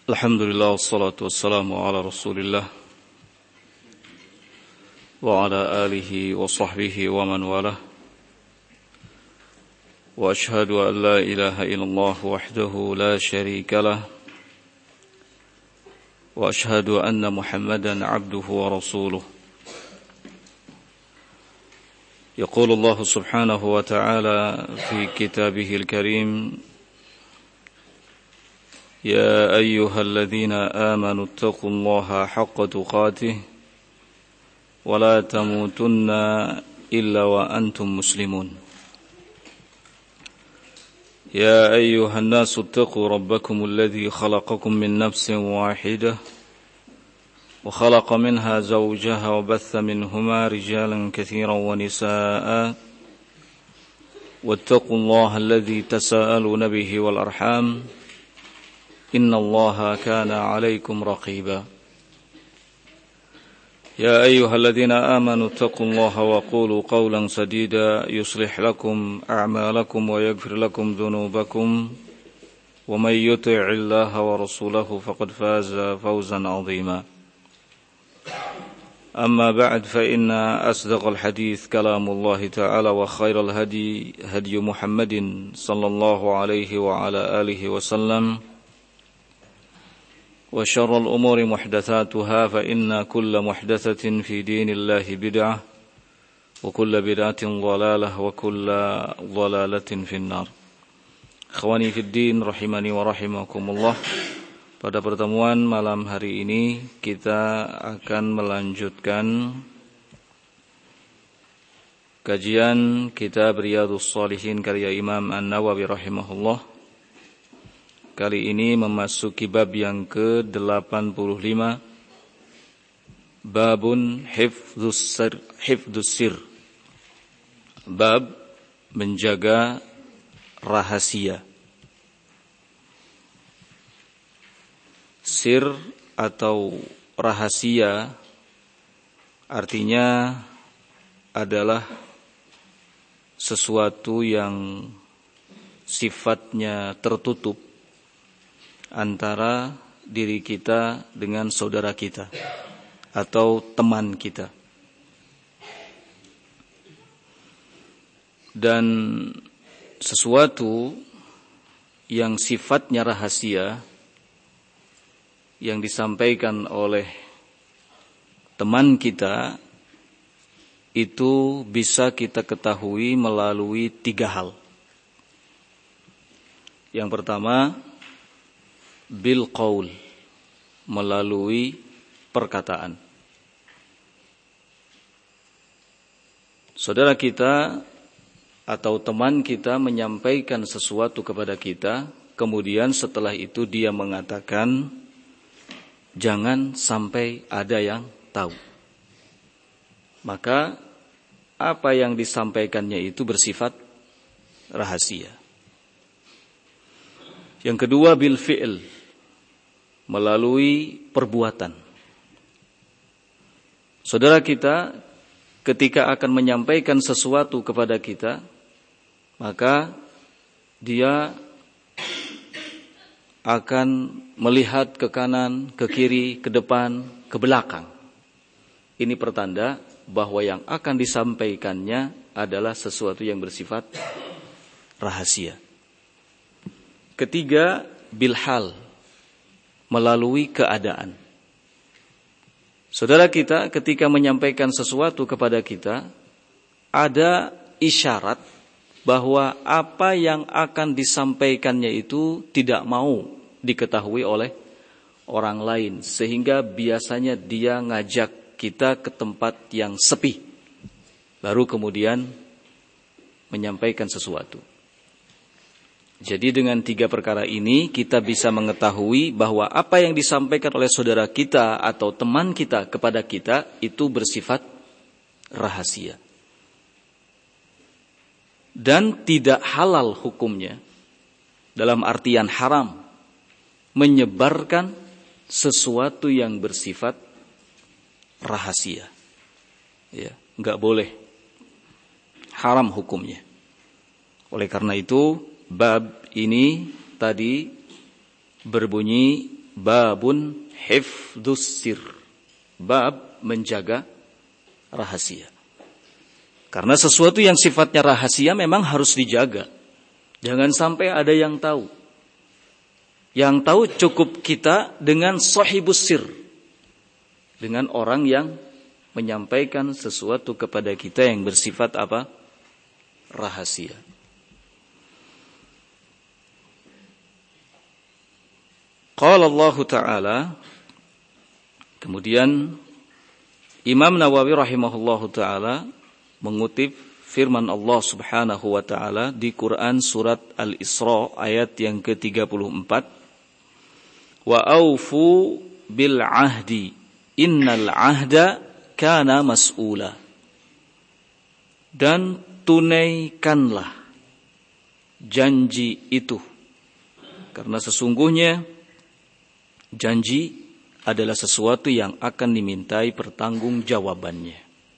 Alhamdulillah wassalatu wassalamu ala Rasulillah wa ala alihi wa sahbihi wa man walah. Wa ashhadu an la ilaha illallah wahdahu la syarika lah. Wa ashhadu anna Muhammadan abduhu wa rasuluh. Yaqulu Allah subhanahu wa ta'ala fi kitabihil karim: يا أيها الذين آمنوا اتقوا الله حق تقاته ولا تموتن إلا وأنتم مسلمون يا أيها الناس اتقوا ربكم الذي خلقكم من نفس واحدة وخلق منها زوجها وبث منهما رجالا كثيرا ونساء واتقوا الله الذي تساءلون به والأرحام إن الله كان عليكم رقيبا يا أيها الذين آمنوا اتقوا الله وقولوا قولا سديدا يصلح لكم أعمالكم ويغفر لكم ذنوبكم ومن يطع الله ورسوله فقد فاز فوزا عظيما أما بعد فإن أصدق الحديث كلام الله تعالى وخير الهدي هدي محمد صلى الله عليه وعلى آله وسلم وشر الأمور محدثاتها فإن كل محدثة في دين الله بدعة وكل بدعة ضلالة وكل ضلالة في النار. Ikhwani fi din rahimani wa rahimakumullah. Pada pertemuan malam hari ini kita akan melanjutkan kajian kitab Riyadhus Shalihin karya Imam An-Nawawi rahimahullah. Kali ini memasuki bab yang ke-85, babun hifdzus sir, bab menjaga rahasia. Sir atau rahasia artinya adalah sesuatu yang sifatnya tertutup antara diri kita dengan saudara kita atau teman kita. Dan sesuatu yang sifatnya rahasia yang disampaikan oleh teman kita itu bisa kita ketahui melalui 3 hal. Yang pertama, bil qaul, melalui perkataan. Saudara kita atau teman kita menyampaikan sesuatu kepada kita, kemudian setelah itu dia mengatakan, jangan sampai ada yang tahu. Maka apa yang disampaikannya itu bersifat rahasia. Yang kedua, bil fi'l, melalui perbuatan. Saudara kita ketika akan menyampaikan sesuatu kepada kita, maka dia akan melihat ke kanan, ke kiri, ke depan, ke belakang. Ini pertanda bahwa yang akan disampaikannya adalah sesuatu yang bersifat rahasia. Ketiga, bilhal, melalui keadaan. Saudara kita ketika menyampaikan sesuatu kepada kita, ada isyarat bahwa apa yang akan disampaikannya itu tidak mau diketahui oleh orang lain, sehingga biasanya dia ngajak kita ke tempat yang sepi, baru kemudian menyampaikan sesuatu. Jadi dengan 3 perkara ini kita bisa mengetahui bahwa apa yang disampaikan oleh saudara kita atau teman kita kepada kita itu bersifat rahasia. Dan tidak halal hukumnya, dalam artian haram, menyebarkan sesuatu yang bersifat rahasia. Ya, enggak boleh. Haram hukumnya. Oleh karena itu, bab ini tadi berbunyi babun hifdzus sir. Bab menjaga rahasia. Karena sesuatu yang sifatnya rahasia memang harus dijaga. Jangan sampai ada yang tahu. Yang tahu cukup kita dengan sahibus sir. Dengan orang yang menyampaikan sesuatu kepada kita yang bersifat apa? Rahasia. Qala Allah Ta'ala, kemudian Imam Nawawi rahimahullahu ta'ala mengutip firman Allah Subhanahu wa ta'ala di Quran surat Al-Isra ayat yang ke-34. Wa aufu bil ahdi innal ahda kana mas'ula. Dan tunaikanlah janji itu. Karena sesungguhnya janji adalah sesuatu yang akan dimintai pertanggungjawabannya.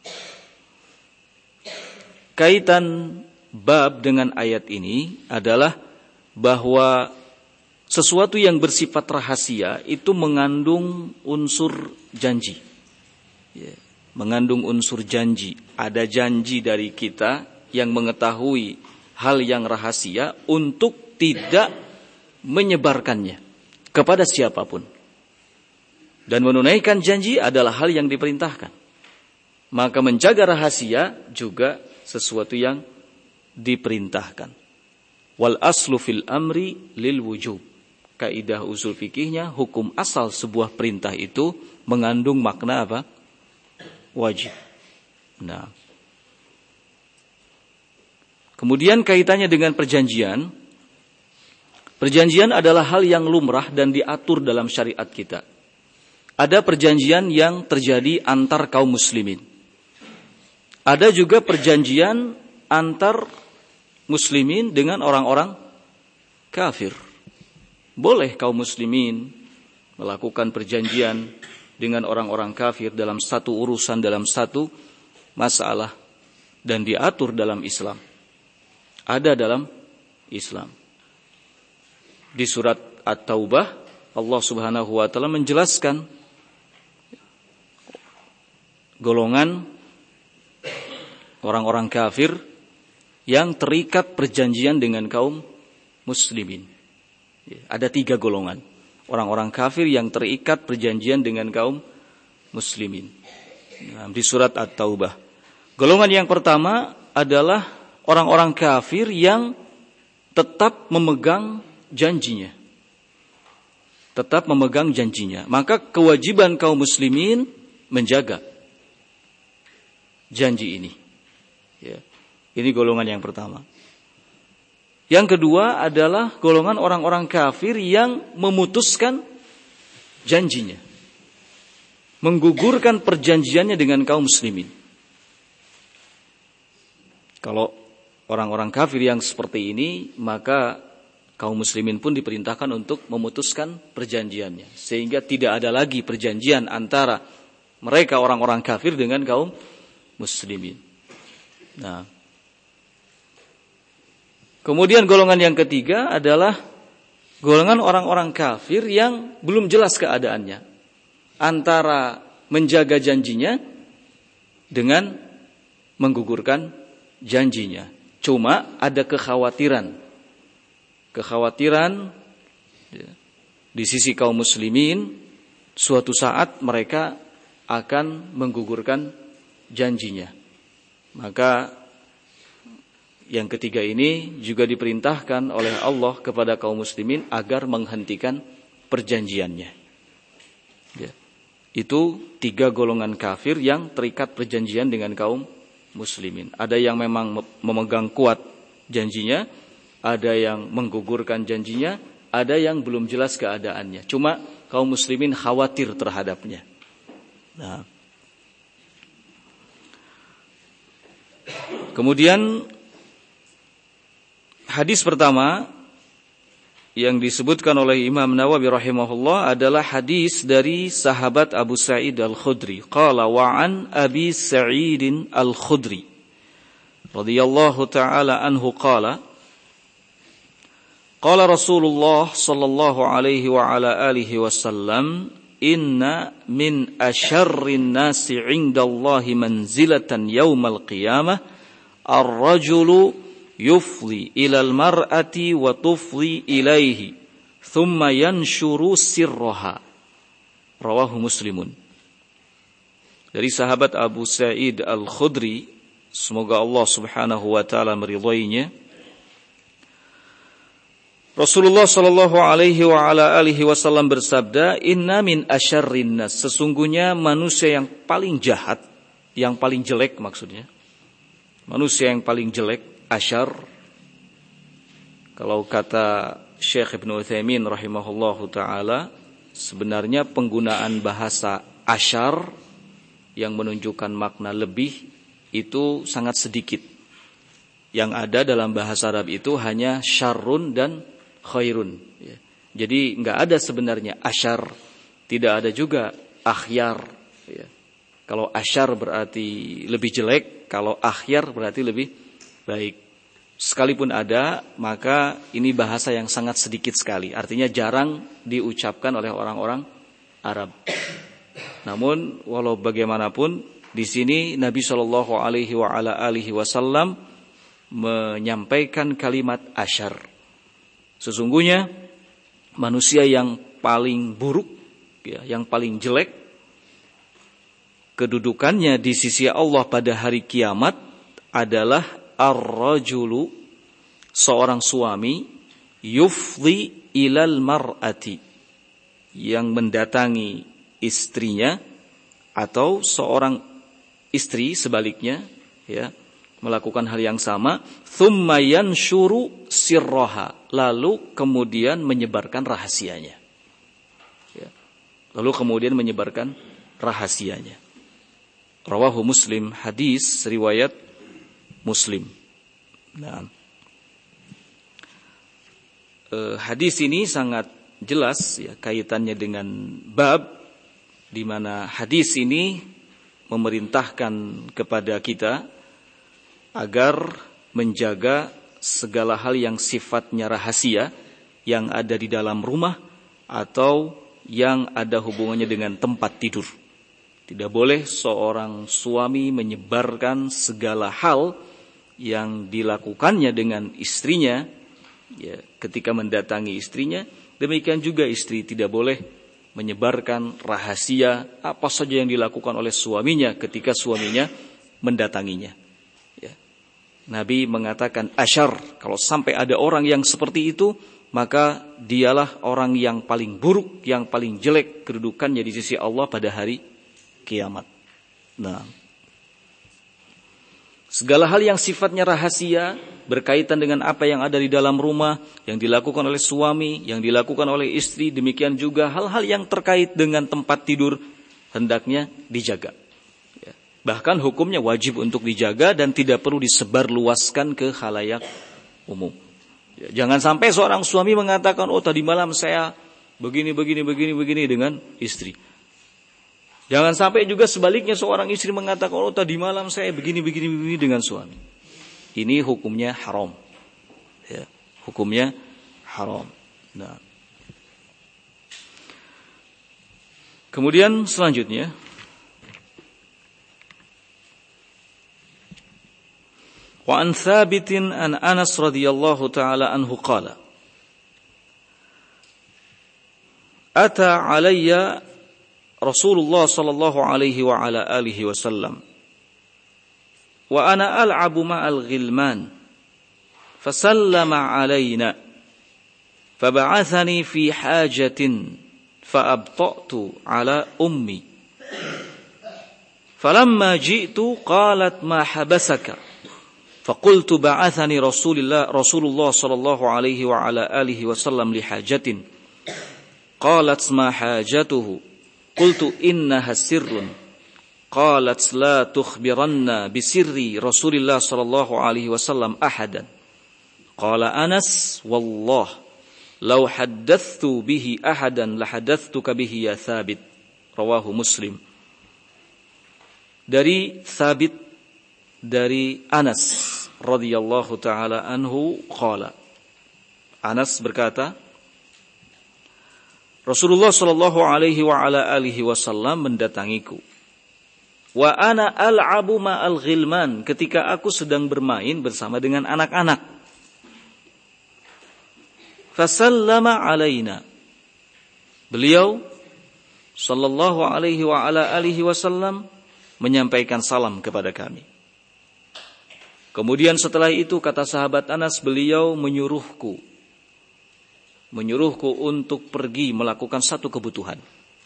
Kaitan bab dengan ayat ini adalah bahwa sesuatu yang bersifat rahasia itu mengandung unsur janji. Mengandung unsur janji. Ada janji dari kita yang mengetahui hal yang rahasia untuk tidak menyebarkannya kepada siapapun. Dan menunaikan janji adalah hal yang diperintahkan. Maka menjaga rahasia juga sesuatu yang diperintahkan. Wal aslu fil amri lil wujub. Kaidah usul fikihnya, hukum asal sebuah perintah itu mengandung makna apa? Wajib. Nah. Kemudian kaitannya dengan perjanjian. Perjanjian adalah hal yang lumrah dan diatur dalam syariat kita. Ada perjanjian yang terjadi antar kaum muslimin. Ada juga perjanjian antar muslimin dengan orang-orang kafir. Boleh kaum muslimin melakukan perjanjian dengan orang-orang kafir dalam satu urusan, dalam satu masalah. Dan diatur dalam Islam. Ada dalam Islam. Di surat At-Taubah, Allah Subhanahu wa ta'ala menjelaskan golongan orang-orang kafir yang terikat perjanjian dengan kaum muslimin. Ada 3 golongan. Orang-orang kafir yang terikat perjanjian dengan kaum muslimin. Nah, di surat At-Taubah. Golongan yang pertama adalah orang-orang kafir yang tetap memegang janjinya. Tetap memegang janjinya. Maka kewajiban kaum muslimin menjaga janji ini. Ya. Ini golongan yang pertama. Yang kedua adalah golongan orang-orang kafir yang memutuskan janjinya. Menggugurkan perjanjiannya dengan kaum muslimin. Kalau orang-orang kafir yang seperti ini, maka kaum muslimin pun diperintahkan untuk memutuskan perjanjiannya. Sehingga tidak ada lagi perjanjian antara mereka orang-orang kafir dengan kaum muslimin. Nah, kemudian golongan yang ketiga adalah golongan orang-orang kafir yang belum jelas keadaannya. Antara menjaga janjinya dengan menggugurkan janjinya. Cuma ada kekhawatiran di sisi kaum muslimin suatu saat mereka akan menggugurkan janjinya. Maka yang ketiga ini juga diperintahkan oleh Allah kepada kaum muslimin agar menghentikan perjanjiannya. Ya. Itu 3 golongan kafir yang terikat perjanjian dengan kaum muslimin. Ada yang memang memegang kuat janjinya, ada yang menggugurkan janjinya, ada yang belum jelas keadaannya. Cuma kaum muslimin khawatir terhadapnya. Nah. Kemudian hadis pertama yang disebutkan oleh Imam Nawawi rahimahullah adalah hadis dari sahabat Abu Sa'id Al-Khudri. Qala wa an Abi Sa'id Al-Khudri radhiyallahu ta'ala anhu qala Qala Rasulullah sallallahu alaihi wa ala alihi wasallam, inna min asyarrin nasi 'indallahi manzilatan yaumal qiyamah ar-rajulu yufli ilal mar'ati wa tufli ilaihi thumma yanshuru sirraha. Rawahu Muslimun. Dari sahabat Abu Sa'id Al-Khudri, semoga Allah Subhanahu wa taala meridhoinya, Rasulullah sallallahu alaihi wa ala alihi wasallam bersabda, inna min asyarrin nas, sesungguhnya manusia yang paling jahat, yang paling jelek maksudnya. Manusia yang paling jelek, asyar. Kalau kata Syekh Ibnu Utsaimin rahimahullahu taala, sebenarnya penggunaan bahasa asyar yang menunjukkan makna lebih itu sangat sedikit. Yang ada dalam bahasa Arab itu hanya syarrun dan khairun. Jadi enggak ada sebenarnya asyar, tidak ada juga akhyar. Kalau asyar berarti lebih jelek, kalau akhyar berarti lebih baik. Sekalipun ada, maka ini bahasa yang sangat sedikit sekali. Artinya jarang diucapkan oleh orang-orang Arab. Namun walau bagaimanapun, di sini Nabi Shallallahu Alaihi Wasallam menyampaikan kalimat asyar. Sesungguhnya manusia yang paling buruk, yang paling jelek, kedudukannya di sisi Allah pada hari kiamat adalah ar-rajulu, seorang suami, yufli ilal mar'ati, yang mendatangi istrinya, atau seorang istri sebaliknya, melakukan hal yang sama, thumma yanshuru sirraha, lalu kemudian menyebarkan rahasianya. Lalu kemudian menyebarkan rahasianya. Rawahu Muslim, hadis riwayat Muslim. Nah, hadis ini sangat jelas kaitannya dengan bab di mana hadis ini memerintahkan kepada kita agar menjaga segala hal yang sifatnya rahasia yang ada di dalam rumah atau yang ada hubungannya dengan tempat tidur. Tidak boleh seorang suami menyebarkan segala hal yang dilakukannya dengan istrinya ketika mendatangi istrinya. Demikian juga istri tidak boleh menyebarkan rahasia apa saja yang dilakukan oleh suaminya ketika suaminya mendatanginya. Nabi mengatakan asyar, kalau sampai ada orang yang seperti itu, maka dialah orang yang paling buruk, yang paling jelek kedudukannya di sisi Allah pada hari kiamat. Nah, segala hal yang sifatnya rahasia berkaitan dengan apa yang ada di dalam rumah, yang dilakukan oleh suami, yang dilakukan oleh istri, demikian juga hal-hal yang terkait dengan tempat tidur hendaknya dijaga. Bahkan hukumnya wajib untuk dijaga dan tidak perlu disebarluaskan ke khalayak umum. Jangan sampai seorang suami mengatakan, oh tadi malam saya begini dengan istri. Jangan sampai juga sebaliknya seorang istri mengatakan, oh tadi malam saya begini dengan suami. Ini hukumnya haram. Hukumnya haram. Nah. Kemudian selanjutnya, wa an Thabitin an Anas radhiyallahu taala anhu qala ata alayya Rasulullah sallallahu alaihi wa ala alihi wasallam wa ana al'abu ma'al ghilman fasallama alayna fab'athani fi hajatin faabta'tu ala ummi falamma ji'tu qalat ma habasaka فقلت بعثني رسول الله صلى الله عليه وعلى آله وسلم لحاجة قالت ما حاجته قلت إنها سر قالت لا تخبرن بسر رسول الله صلى الله عليه وسلم أحدا قال أنس والله لو حدثت به أحدا لحدثتك به يا ثابت رواه مسلم. Dari Thabit dari Anas radhiyallahu taala anhu qala, Anas berkata, Rasulullah sallallahu alaihi wa ala alihi wasallam mendatangiku. Wa ana al'abu ma'al ghilman, ketika aku sedang bermain bersama dengan anak-anak. Fasallama alaina. Beliau sallallahu alaihi wa ala alihi wasallam menyampaikan salam kepada kami. Kemudian setelah itu kata sahabat Anas, beliau menyuruhku untuk pergi melakukan satu kebutuhan.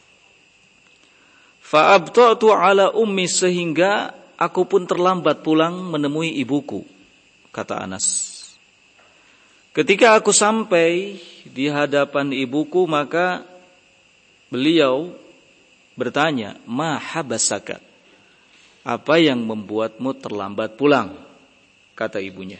Fa'abta'tu ala ummi, sehingga aku pun terlambat pulang menemui ibuku, kata Anas. Ketika aku sampai di hadapan ibuku, maka beliau bertanya, ma habasaka, apa yang membuatmu terlambat pulang, kata ibunya.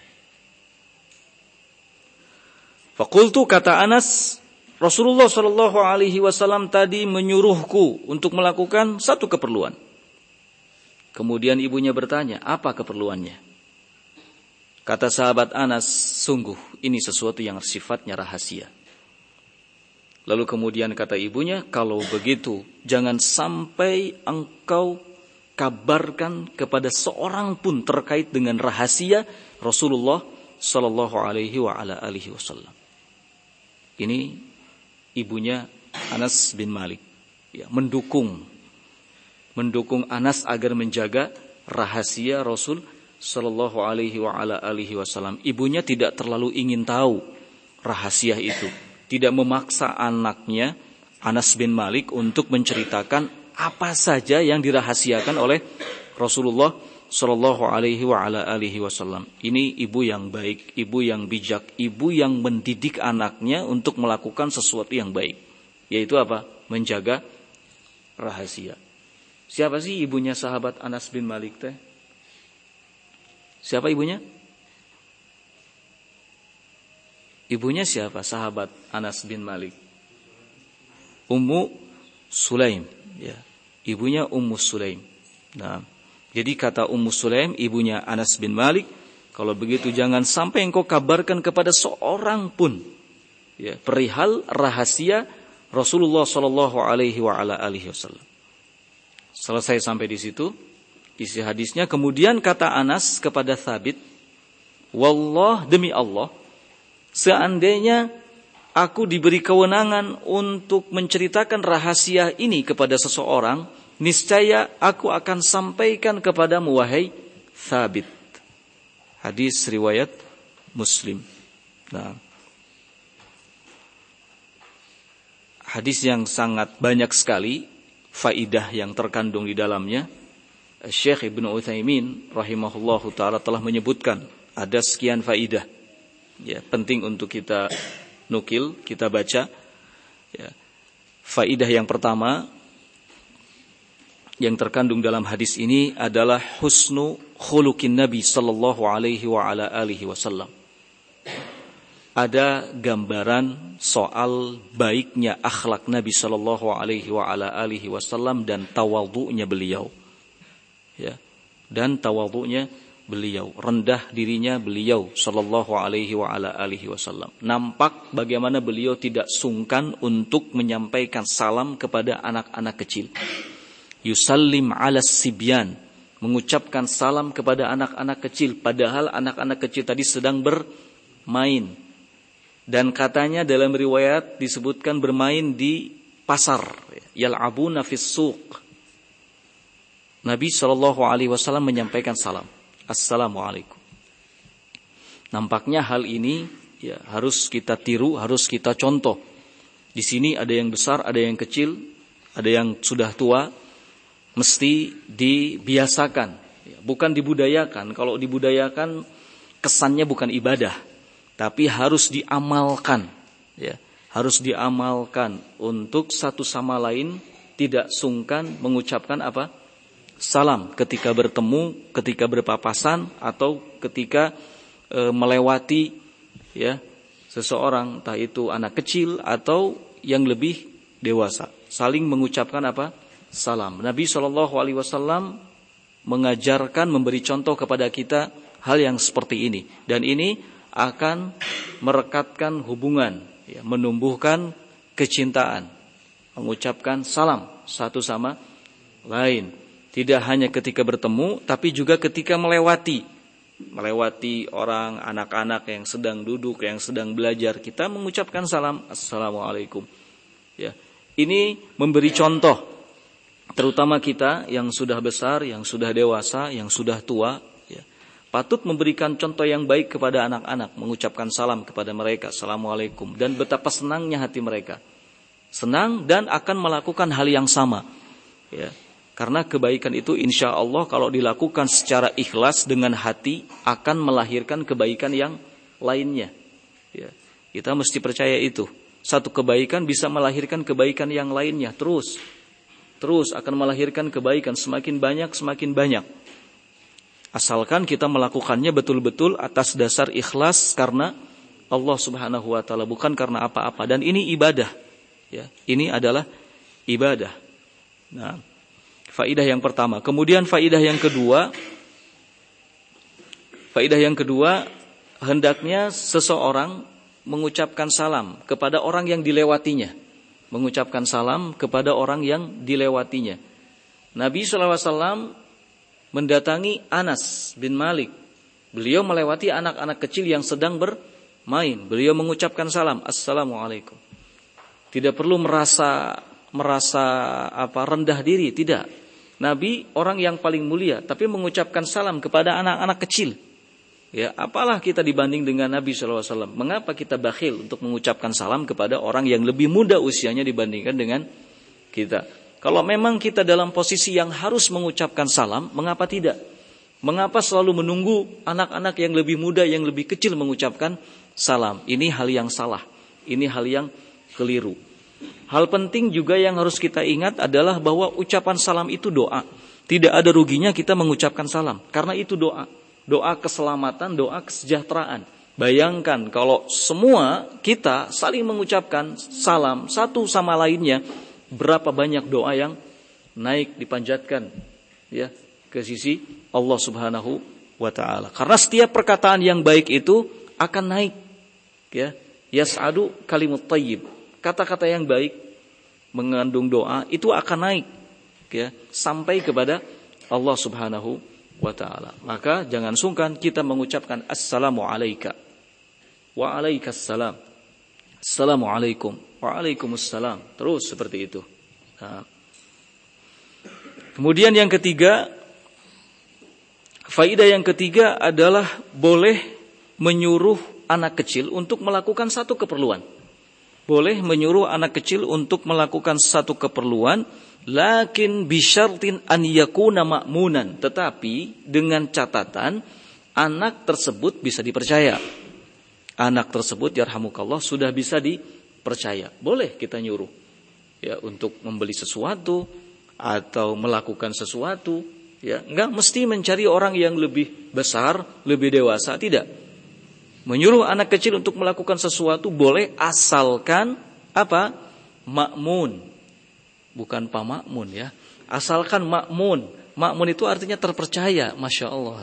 Faqultu, kata Anas, Rasulullah sallallahu alaihi wasallam tadi menyuruhku untuk melakukan satu keperluan. Kemudian ibunya bertanya, apa keperluannya? Kata sahabat Anas, sungguh ini sesuatu yang sifatnya rahasia. Lalu kemudian kata ibunya, kalau begitu jangan sampai engkau kabarkan kepada seorang pun terkait dengan rahasia Rasulullah sallallahu alaihi wa ala alihi wasallam. Ini ibunya Anas bin Malik, ya, mendukung Anas agar menjaga rahasia Rasul sallallahu alaihi wa ala alihi wasallam. Ibunya tidak terlalu ingin tahu rahasia itu, tidak memaksa anaknya Anas bin Malik untuk menceritakan apa saja yang dirahasiakan oleh Rasulullah sallallahu alaihi wa ala alihi wasallam. Ini ibu yang baik, ibu yang bijak, ibu yang mendidik anaknya untuk melakukan sesuatu yang baik, yaitu apa? Menjaga rahasia. Siapa sih ibunya sahabat Anas bin Malik teh? Siapa ibunya? Ibunya siapa sahabat Anas bin Malik? Ummu Sulaim, ya. Ibunya Ummu Sulaim. Nah, jadi kata Ummu Sulaim, ibunya Anas bin Malik, kalau begitu jangan sampai engkau kabarkan kepada seorang pun, ya, perihal rahasia Rasulullah sallallahu alaihi wa ala alihi wasallam. Selesai sampai di situ isi hadisnya. Kemudian kata Anas kepada Thabit, wallah, demi Allah, seandainya aku diberi kewenangan untuk menceritakan rahasia ini kepada seseorang, niscaya aku akan sampaikan kepadamu, wahai Thabit. Hadis riwayat Muslim. Nah, hadis yang sangat banyak sekali faidah yang terkandung di dalamnya. Syekh Ibnu Utsaimin rahimahullahu taala telah menyebutkan ada sekian faidah, ya, penting untuk kita nukil, kita baca, ya. Faidah yang pertama yang terkandung dalam hadis ini adalah husnu khuluqin Nabi sallallahu alaihi wa ala alihi wasallam. Ada gambaran soal baiknya akhlak Nabi sallallahu alaihi wa ala alihi wasallam dan tawadhu'nya beliau. Ya, dan tawadhu'nya beliau, rendah dirinya beliau sallallahu alaihi wa ala alihi wasallam. Nampak bagaimana beliau tidak sungkan untuk menyampaikan salam kepada anak-anak kecil. Yusallim ala sibyan, mengucapkan salam kepada anak-anak kecil, padahal anak-anak kecil tadi sedang bermain. Dan katanya dalam riwayat disebutkan bermain di pasar, yal'abuna fis suq. Nabi SAW menyampaikan salam, assalamualaikum. Nampaknya hal ini, ya, harus kita tiru, harus kita contoh. Di sini ada yang besar, ada yang kecil, ada yang sudah tua, mesti dibiasakan, ya, bukan dibudayakan. Kalau dibudayakan kesannya bukan ibadah, tapi harus diamalkan, ya, harus diamalkan untuk satu sama lain tidak sungkan mengucapkan apa? Salam ketika bertemu, ketika berpapasan, atau ketika melewati, ya, seseorang, entah itu anak kecil atau yang lebih dewasa, saling mengucapkan apa? Salam. Nabi SAW mengajarkan, memberi contoh kepada kita hal yang seperti ini, dan ini akan merekatkan hubungan, ya, menumbuhkan kecintaan, mengucapkan salam satu sama lain. Tidak hanya ketika bertemu, tapi juga ketika melewati orang, anak-anak yang sedang duduk, yang sedang belajar, kita mengucapkan salam, assalamualaikum. Ya, ini memberi contoh, terutama kita yang sudah besar, yang sudah dewasa, yang sudah tua. Patut memberikan contoh yang baik kepada anak-anak, mengucapkan salam kepada mereka, assalamualaikum, dan betapa senangnya hati mereka, senang dan akan melakukan hal yang sama, ya. Karena kebaikan itu insya Allah kalau dilakukan secara ikhlas dengan hati akan melahirkan kebaikan yang lainnya, ya. Kita mesti percaya itu, satu kebaikan bisa melahirkan kebaikan yang lainnya, terus akan melahirkan kebaikan semakin banyak. Asalkan kita melakukannya betul-betul atas dasar ikhlas karena Allah Subhanahu wa taala, bukan karena apa-apa. Dan ini ibadah, ya. Ini adalah ibadah. Nah, faidah yang pertama. Kemudian faidah yang kedua, hendaknya seseorang mengucapkan salam kepada orang yang dilewatinya. Mengucapkan salam kepada orang yang dilewatinya. Nabi sallallahu alaihi wasallam mendatangi Anas bin Malik. Beliau melewati anak-anak kecil yang sedang bermain. Beliau mengucapkan salam, assalamualaikum. Tidak perlu merasa rendah diri, tidak. Nabi orang yang paling mulia, tapi mengucapkan salam kepada anak-anak kecil. Ya, apalah kita dibanding dengan Nabi SAW. Mengapa kita bakhil untuk mengucapkan salam kepada orang yang lebih muda usianya dibandingkan dengan kita? Kalau memang kita dalam posisi yang harus mengucapkan salam, mengapa tidak? Mengapa selalu menunggu anak-anak yang lebih muda, yang lebih kecil mengucapkan salam? Ini hal yang salah. Ini hal yang keliru. Hal penting juga yang harus kita ingat adalah bahwa ucapan salam itu doa. Tidak ada ruginya kita mengucapkan salam. Karena itu doa. Doa keselamatan, doa kesejahteraan. Bayangkan kalau semua kita saling mengucapkan salam satu sama lainnya, berapa banyak doa yang naik dipanjatkan, ya, ke sisi Allah Subhanahu wa taala. Karena setiap perkataan yang baik itu akan naik, ya. Yas'adu kalimut thayyib. Kata-kata yang baik mengandung doa itu akan naik, ya, sampai kepada Allah Subhanahu wa taala. Maka jangan sungkan kita mengucapkan assalamu alayka wa alaikassalam. Assalamualaikum. Waalaikumsalam. Terus seperti itu. Nah. Kemudian yang ketiga, faidah yang ketiga adalah boleh menyuruh anak kecil untuk melakukan satu keperluan. Boleh menyuruh anak kecil untuk melakukan satu keperluan, lakin bisyartin an yakuna ma'munan, tetapi dengan catatan anak tersebut bisa dipercaya. Anak tersebut yarhamukallah sudah bisa dipercaya. Boleh kita nyuruh, ya, untuk membeli sesuatu atau melakukan sesuatu, ya. Enggak mesti mencari orang yang lebih besar, lebih dewasa, tidak. Menyuruh anak kecil untuk melakukan sesuatu boleh, asalkan apa? Ma'mun. Bukan pamakmun, ya. Asalkan ma'mun. Ma'mun itu artinya terpercaya, Masya Allah.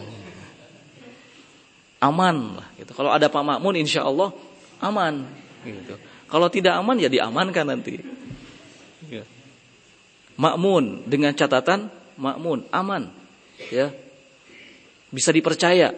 Aman lah, gitu. Kalau ada Pak Makmun insya Allah aman, gitu. Kalau tidak aman ya diamankan nanti, ya. Makmun dengan catatan makmun, aman, ya, bisa dipercaya.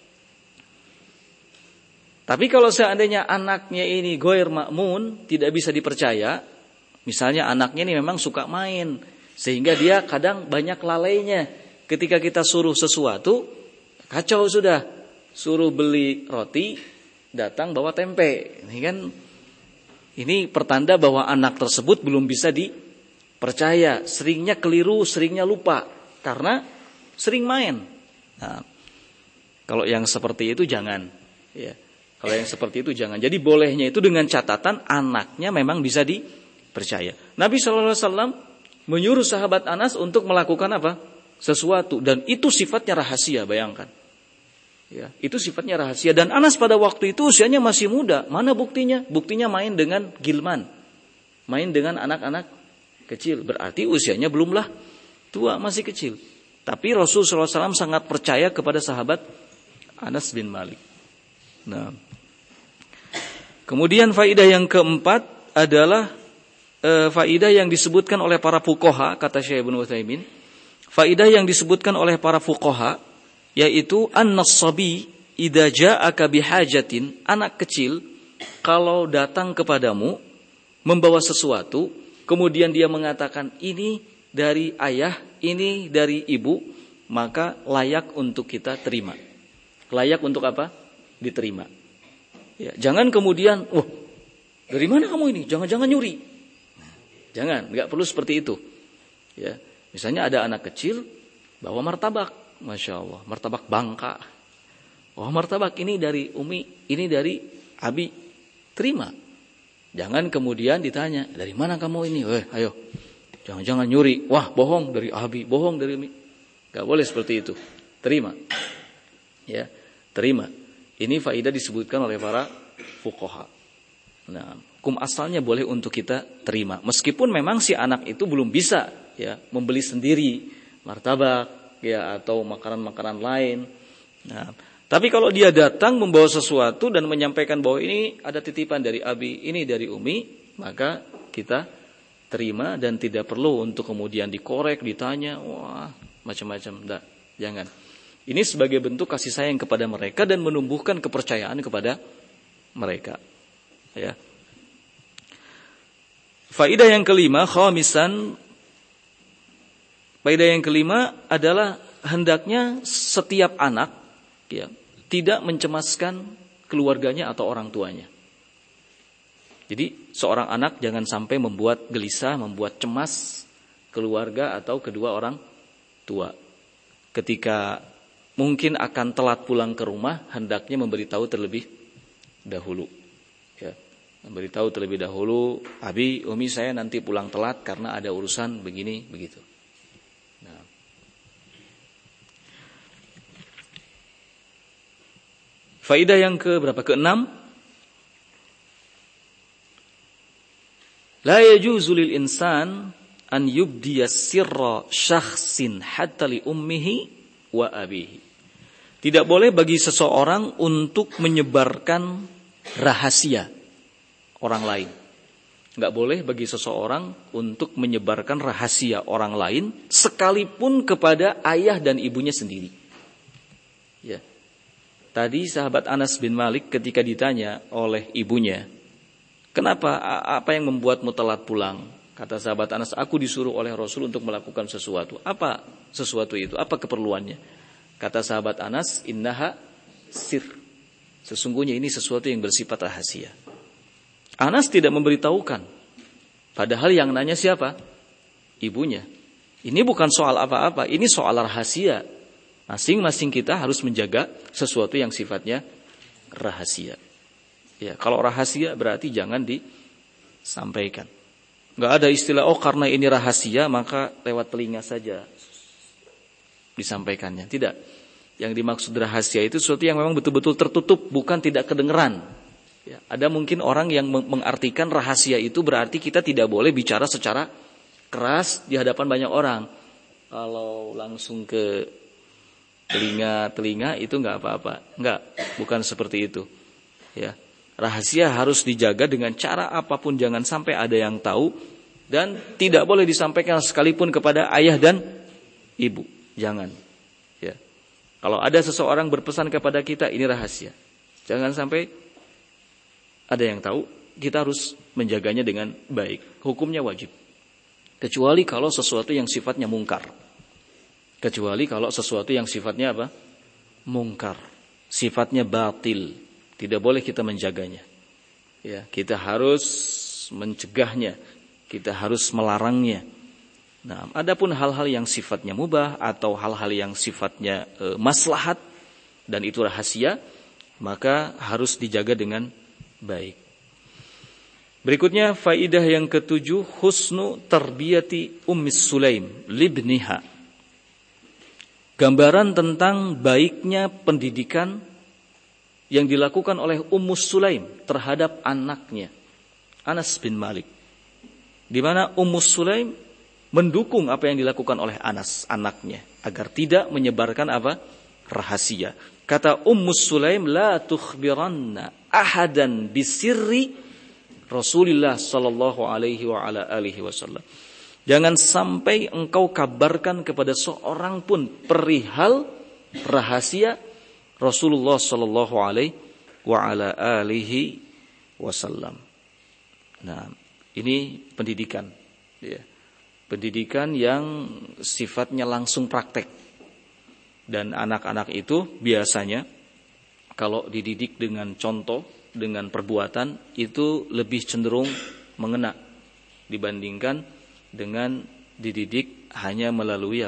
Tapi kalau seandainya anaknya ini ghair makmun, tidak bisa dipercaya, misalnya anaknya ini memang suka main, sehingga dia kadang banyak lalainya. Ketika kita suruh sesuatu, kacau sudah. Suruh beli roti, datang bawa tempe. Ini pertanda bahwa anak tersebut belum bisa dipercaya. Seringnya keliru, seringnya lupa. Karena sering main. Nah, kalau yang seperti itu jangan. Ya. Kalau yang seperti itu jangan. Jadi bolehnya itu dengan catatan anaknya memang bisa dipercaya. Nabi SAW menyuruh sahabat Anas untuk melakukan apa? Sesuatu. Dan itu sifatnya rahasia, bayangkan. Ya, itu sifatnya rahasia. Dan Anas pada waktu itu usianya masih muda. Mana buktinya? Buktinya main dengan gilman, main dengan anak-anak kecil. Berarti usianya belumlah tua, masih kecil. Tapi Rasulullah SAW sangat percaya kepada sahabat Anas bin Malik. Nah, Kemudian faidah yang keempat adalah faidah yang disebutkan oleh para fuqaha, kata Syekh Ibnu Utsaimin. Faidah yang disebutkan oleh para fuqaha yaitu an-nasabi idza ja'aka bihajatin, anak kecil kalau datang kepadamu membawa sesuatu, kemudian dia mengatakan ini dari ayah, ini dari ibu, maka layak untuk kita terima. Layak untuk apa? Diterima. Ya, jangan kemudian, dari mana kamu ini? Jangan-jangan nyuri. Jangan, nggak perlu seperti itu. Ya, misalnya ada anak kecil bawa martabak, masya Allah, martabak bangka. Martabak ini dari Umi, ini dari Abi, terima. Jangan kemudian ditanya, dari mana kamu ini? Ayo, jangan-jangan nyuri. Wah, bohong dari Abi, bohong dari Umi. Nggak boleh seperti itu. Terima. Ya, terima. Ini faidah disebutkan oleh para fuqaha. Nah, hukum asalnya boleh untuk kita terima. Meskipun memang si anak itu belum bisa ya membeli sendiri martabak ya atau makanan-makanan lain. Nah, tapi kalau dia datang membawa sesuatu dan menyampaikan bahwa ini ada titipan dari Abi, ini dari Umi, maka kita terima dan tidak perlu untuk kemudian dikorek, ditanya, wah, macam-macam. Enggak, jangan. Ini sebagai bentuk kasih sayang kepada mereka dan menumbuhkan kepercayaan kepada mereka. Ya. Faidah yang kelima, khamisan. Faidah yang kelima adalah hendaknya setiap anak ya, tidak mencemaskan keluarganya atau orang tuanya. Jadi seorang anak jangan sampai membuat gelisah, membuat cemas keluarga atau kedua orang tua. Ketika mungkin akan telat pulang ke rumah, hendaknya memberitahu terlebih dahulu. Ya, memberitahu terlebih dahulu, Abi, Umi saya nanti pulang telat karena ada urusan begini, begitu. Nah. Faidah yang berapa? Keenam. La yajuzu lil insan an yubdiya sirra syakhsin hatta li ummihi wa abihi. Tidak boleh bagi seseorang untuk menyebarkan rahasia orang lain. Enggak boleh bagi seseorang untuk menyebarkan rahasia orang lain sekalipun kepada ayah dan ibunya sendiri. Ya. Tadi sahabat Anas bin Malik ketika ditanya oleh ibunya, "Kenapa? Apa yang membuatmu telat pulang?" Kata sahabat Anas, "Aku disuruh oleh Rasul untuk melakukan sesuatu." "Apa sesuatu itu? Apa keperluannya?" Kata sahabat Anas, "Innaha sir." Sesungguhnya ini sesuatu yang bersifat rahasia. Anas tidak memberitahukan. Padahal yang nanya siapa? Ibunya. Ini bukan soal apa-apa, ini soal rahasia. Masing-masing kita harus menjaga sesuatu yang sifatnya rahasia. Ya, kalau rahasia berarti jangan disampaikan. Enggak ada istilah karena ini rahasia maka lewat telinga saja disampaikannya. Tidak. Yang dimaksud rahasia itu sesuatu yang memang betul-betul tertutup, bukan tidak kedengeran. Ya, ada mungkin orang yang mengartikan rahasia itu berarti kita tidak boleh bicara secara keras di hadapan banyak orang. Kalau langsung ke telinga itu enggak apa-apa. Enggak, bukan seperti itu. Ya. Rahasia harus dijaga dengan cara apapun, jangan sampai ada yang tahu dan tidak boleh disampaikan sekalipun kepada ayah dan ibu. Jangan. Ya. Kalau ada seseorang berpesan kepada kita, ini rahasia. Jangan sampai ada yang tahu, kita harus menjaganya dengan baik. Hukumnya wajib. Kecuali kalau sesuatu yang sifatnya mungkar. Kecuali kalau sesuatu yang sifatnya apa? Mungkar. Sifatnya batil. Tidak boleh kita menjaganya. Ya, kita harus mencegahnya. Kita harus melarangnya. Nah, adapun hal-hal yang sifatnya mubah atau hal-hal yang sifatnya maslahat dan itu rahasia, maka harus dijaga dengan baik. Berikutnya faidah yang ketujuh, husnu tarbiyati Ummi Sulaim libniha. Gambaran tentang baiknya pendidikan yang dilakukan oleh Ummu Sulaim terhadap anaknya Anas bin Malik. Di mana Ummu Sulaim mendukung apa yang dilakukan oleh Anas, anaknya, agar tidak menyebarkan apa? rahasia. Kata Ummus Sulaim, la tukhbiranna ahadan bisirri Rasulullah sallallahu alaihi wa ala alihi wasallam. Jangan sampai engkau kabarkan kepada seorang pun perihal rahasia Rasulullah sallallahu alaihi wa ala alihi wasallam. Nah, ini pendidikan, ya. Pendidikan yang sifatnya langsung praktek. Dan anak-anak itu biasanya kalau dididik dengan contoh, dengan perbuatan, itu lebih cenderung mengena dibandingkan dengan dididik hanya melalui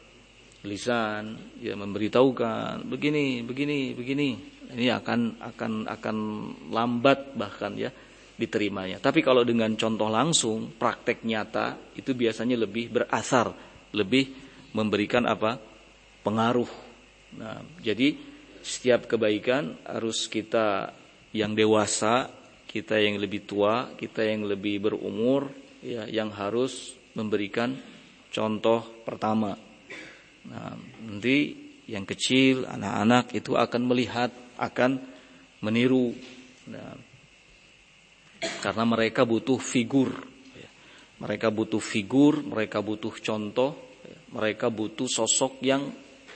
lisan, ya, memberitahukan begini. Ini akan lambat bahkan ya diterimanya. Tapi kalau dengan contoh langsung, praktek nyata, itu biasanya lebih berasar, lebih memberikan pengaruh. Nah, jadi setiap kebaikan harus kita yang dewasa, kita yang lebih tua, kita yang lebih berumur, ya, yang harus memberikan contoh pertama. Nah, nanti yang kecil, anak-anak itu akan melihat, akan meniru. Nah, karena mereka butuh figur, mereka butuh figur, mereka butuh contoh, mereka butuh sosok yang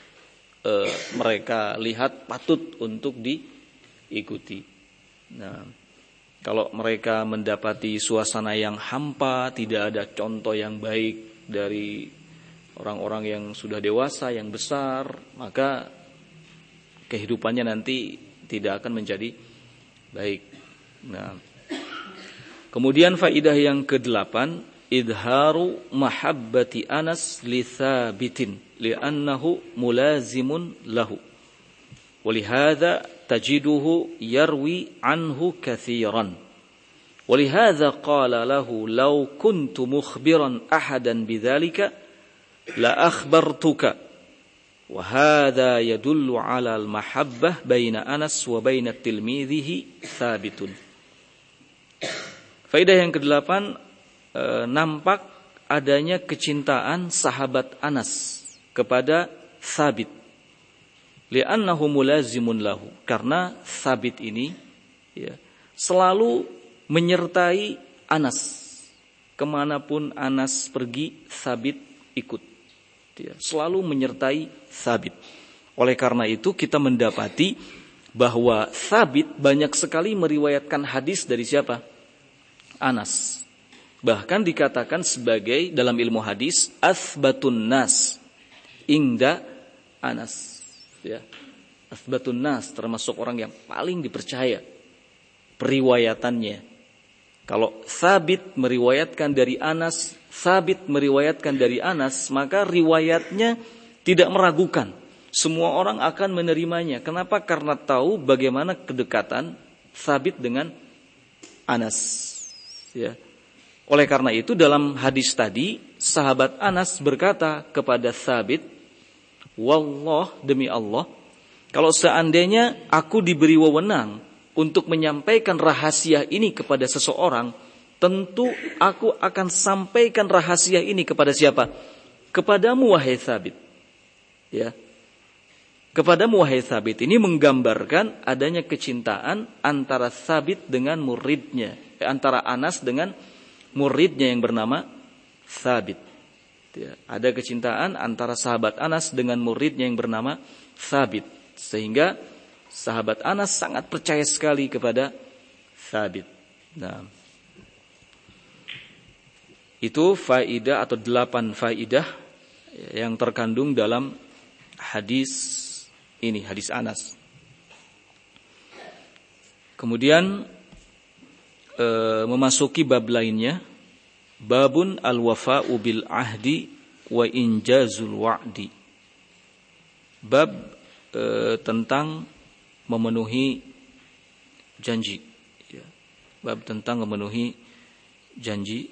mereka lihat patut untuk diikuti. Nah, kalau mereka mendapati suasana yang hampa, tidak ada contoh yang baik dari orang-orang yang sudah dewasa, yang besar, maka kehidupannya nanti tidak akan menjadi baik. Nah, kemudian faidah yang ke-8, idharu mahabbati Anas li Thabitin li'annahu mulazimun lahu. Walihada tajiduhu yarwi anhu kathiran. Walihada qala lahu law kuntu mukhbiran ahadan bidzalika la akhbartuka. Wa hadha yadullu 'ala al-mahabbah baina Anas wa baina tilmidhihi Thabitun. Faedah yang ke-8, nampak adanya kecintaan sahabat Anas kepada Thabit. Li'annahu mulazimun lahu, karena Thabit ini, ya, selalu menyertai Anas. Kemanapun Anas pergi, Thabit ikut. Ya, selalu menyertai Thabit. Oleh karena itu kita mendapati bahwa Thabit banyak sekali meriwayatkan hadis dari siapa? Anas. Bahkan dikatakan sebagai dalam ilmu hadis athbatun nas inda Anas. Ya. Athbatun nas, termasuk orang yang paling dipercaya periwayatannya. Kalau Thabit meriwayatkan dari Anas, Thabit meriwayatkan dari Anas, maka riwayatnya tidak meragukan. Semua orang akan menerimanya. Kenapa? Karena tahu bagaimana kedekatan Thabit dengan Anas. Ya. Oleh karena itu dalam hadis tadi, sahabat Anas berkata kepada Thabit, wallah, demi Allah, kalau seandainya aku diberi wewenang untuk menyampaikan rahasia ini kepada seseorang, tentu aku akan sampaikan rahasia ini kepada siapa? Kepadamu, wahai Thabit. Ya. Kepadamu, wahai Thabit. Ini menggambarkan adanya kecintaan antara Thabit dengan muridnya, antara Anas dengan muridnya yang bernama Thabit. Ya. Ada kecintaan antara sahabat Anas dengan muridnya yang bernama Thabit, sehingga sahabat Anas sangat percaya sekali kepada Thabit. Nah, itu faidah atau 8 faidah yang terkandung dalam hadis ini, hadis Anas. Kemudian memasuki bab lainnya, babun al-wafa'u bil ahdi wa injazul wa'di. Bab tentang memenuhi janji, ya. Bab tentang memenuhi janji.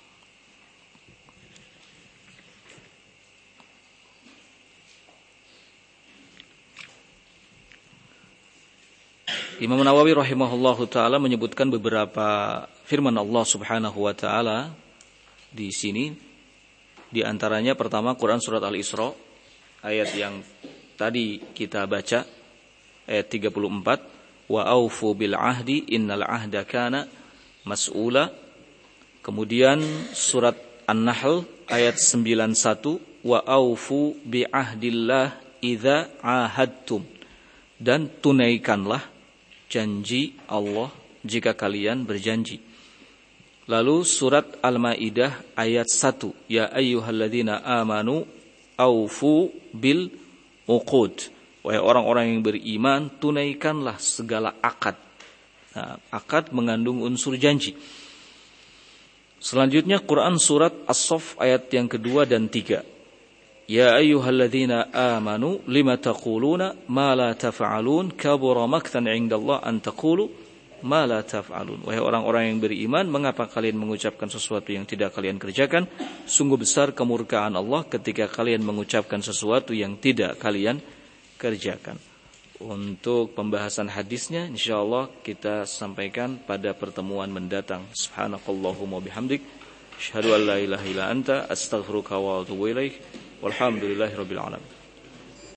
Imam Nawawi rahimahullahu taala menyebutkan beberapa firman Allah Subhanahu wa taala di sini. Di antaranya pertama Quran surat Al-Isra ayat yang tadi kita baca ayat 34, wa aufu bil ahdi innal ahda kana mas'ula. Kemudian surat An-Nahl ayat 91, wa aufu bi ahdillah idza ahadtum, dan tunaikanlah janji Allah jika kalian berjanji. Lalu surat Al-Maidah ayat 1, ya ayyuhalladzina amanu aufu bil uqud, wahai orang-orang yang beriman, tunaikanlah segala akad. Nah, akad mengandung unsur janji. Selanjutnya Quran surat As-Saff ayat yang kedua dan 3. Ya ayyuhalladzina amanu lima taquluna ma la taf'alun kabura maktan 'indallah an taqulu ma la taf'alun. Wahai orang-orang yang beriman, mengapa kalian mengucapkan sesuatu yang tidak kalian kerjakan? Sungguh besar kemurkaan Allah ketika kalian mengucapkan sesuatu yang tidak kalian kerjakan. Untuk pembahasan hadisnya insyaallah kita sampaikan pada pertemuan mendatang. Subhanakallahumma bihamdik, asyhadu an la ilaha illa anta, astaghfiruka wa atubu ilaik. Walhamdulillahirabbil alamin.